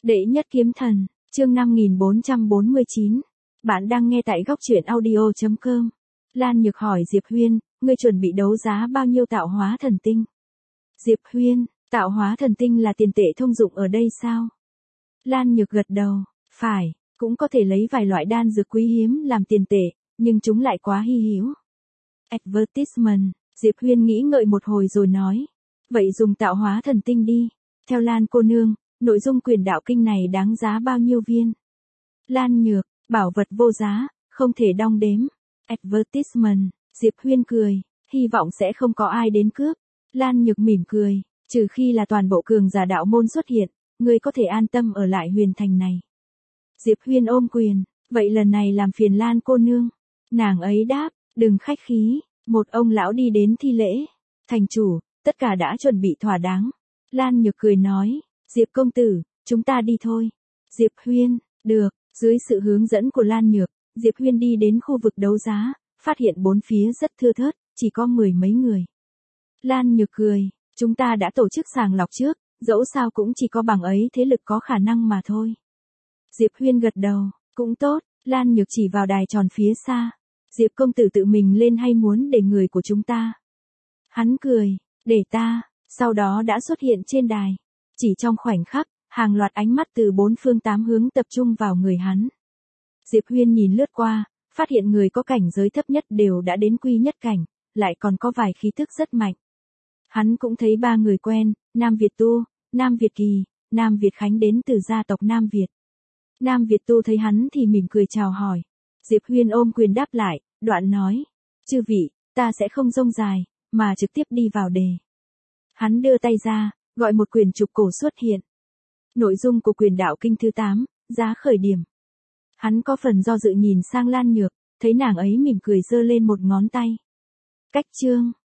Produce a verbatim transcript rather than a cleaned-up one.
Đệ nhất kiếm thần, chương năm nghìn bốn trăm bốn mươi chín. Bạn đang nghe tại góc truyện audio chấm com. Lan Nhược hỏi Diệp Huyên, ngươi chuẩn bị đấu giá bao nhiêu tạo hóa thần tinh? Diệp Huyên, tạo hóa thần tinh là tiền tệ thông dụng ở đây sao? Lan Nhược gật đầu, phải, cũng có thể lấy vài loại đan dược quý hiếm làm tiền tệ, nhưng chúng lại quá hy hữu. Advertisement, Diệp Huyên nghĩ ngợi một hồi rồi nói, vậy dùng tạo hóa thần tinh đi. Theo Lan cô nương, nội dung Quyền Đạo Kinh này đáng giá bao nhiêu viên? Lan Nhược, bảo vật vô giá, không thể đong đếm. Advertisement, Diệp Huyên cười, hy vọng sẽ không có ai đến cướp. Lan Nhược mỉm cười, trừ khi là toàn bộ cường giả đạo môn xuất hiện, ngươi có thể an tâm ở lại huyền thành này. Diệp Huyên ôm quyền, vậy lần này làm phiền Lan cô nương. Nàng ấy đáp, đừng khách khí, một ông lão đi đến thi lễ. Thành chủ, tất cả đã chuẩn bị thỏa đáng. Lan Nhược cười nói, Diệp công tử, chúng ta đi thôi. Diệp Huyên, được, dưới sự hướng dẫn của Lan Nhược, Diệp Huyên đi đến khu vực đấu giá, phát hiện bốn phía rất thưa thớt, chỉ có mười mấy người. Lan Nhược cười, chúng ta đã tổ chức sàng lọc trước, dẫu sao cũng chỉ có bằng ấy thế lực có khả năng mà thôi. Diệp Huyên gật đầu, cũng tốt, Lan Nhược chỉ vào đài tròn phía xa. Diệp công tử tự mình lên hay muốn để người của chúng ta? Hắn cười, để ta, sau đó đã xuất hiện trên đài. Chỉ trong khoảnh khắc, hàng loạt ánh mắt từ bốn phương tám hướng tập trung vào người hắn. Diệp Huyên nhìn lướt qua, phát hiện người có cảnh giới thấp nhất đều đã đến quy nhất cảnh, lại còn có vài khí thức rất mạnh. Hắn cũng thấy ba người quen, Nam Việt Tu, Nam Việt Kỳ, Nam Việt Khánh đến từ gia tộc Nam Việt. Nam Việt Tu thấy hắn thì mỉm cười chào hỏi. Diệp Huyên ôm quyền đáp lại, đoạn nói, chư vị, ta sẽ không rông dài, mà trực tiếp đi vào đề. Hắn đưa tay ra, gọi một quyển trục cổ xuất hiện. Nội dung của Quyền Đạo Kinh thứ tám, giá khởi điểm. Hắn có phần do dự nhìn sang Lan Nhược, thấy nàng ấy mỉm cười giơ lên một ngón tay. Cách chương,